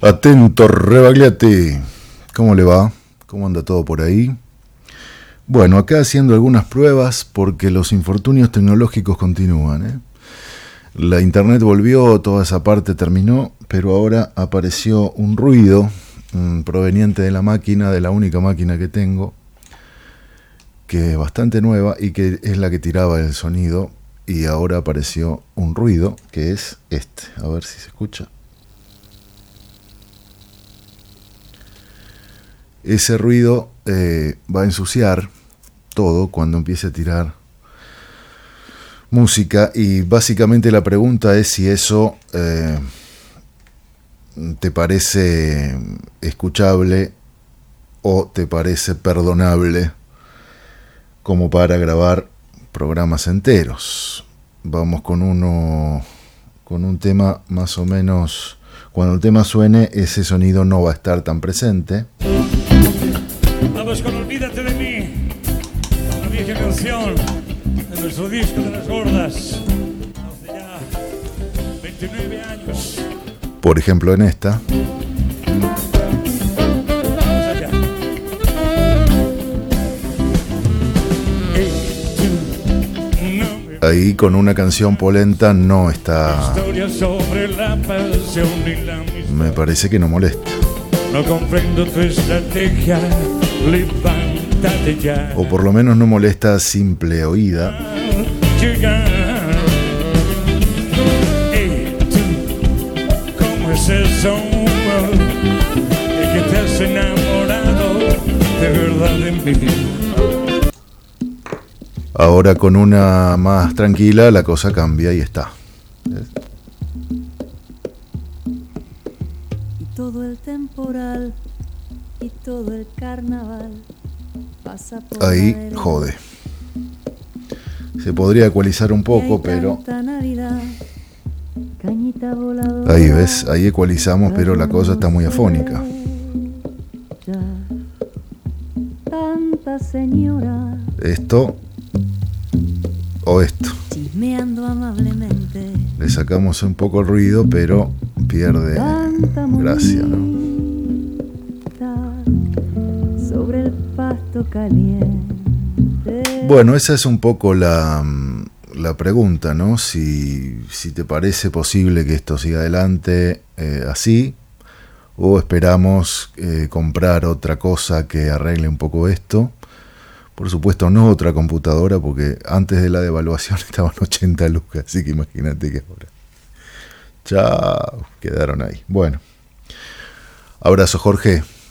Atento, Rebagliati. ¿Cómo le va? ¿Cómo anda todo por ahí? Bueno, acá haciendo algunas pruebas porque los infortunios tecnológicos continúan, La internet volvió, toda esa parte terminó, pero ahora apareció un ruido proveniente de la máquina, de la única máquina que tengo, que es bastante nueva y que es la que tiraba el sonido, y ahora apareció un ruido que es este. A ver si se escucha. Ese ruido va a ensuciar todo cuando empiece a tirar música, y básicamente la pregunta es si eso te parece escuchable o te parece perdonable como para grabar programas enteros. Vamos con un tema más o menos. Cuando el tema suene, ese sonido no va a estar tan presente. Vamos con Olvídate de mí, una vieja canción de nuestro disco de las gordas, hace ya 29 años. Por ejemplo, en esta. Ahí con una canción polenta no está. Me parece que no molesta. No comprendo tu estrategia, levántate ya. O por lo menos no molesta a simple oída. ¿Cómo es eso? Es que te has enamorado de verdad de mí. Ahora con una más tranquila la cosa cambia y está. Y todo el temporal y todo el carnaval pasa por ahí jode. Se podría ecualizar un poco, pero ahí ves, ahí ecualizamos, pero la cosa está muy afónica. Esto o esto. Le sacamos un poco el ruido, pero pierde gracia, ¿no? Sobre el pasto caliente. Bueno, esa es un poco la pregunta, ¿no? Si te parece posible que esto siga adelante así, o esperamos comprar otra cosa que arregle un poco esto. Por supuesto, no otra computadora, porque antes de la devaluación estaban 80 lucas, así que imagínate que ahora. Chao, quedaron ahí. Bueno, abrazo, Jorge.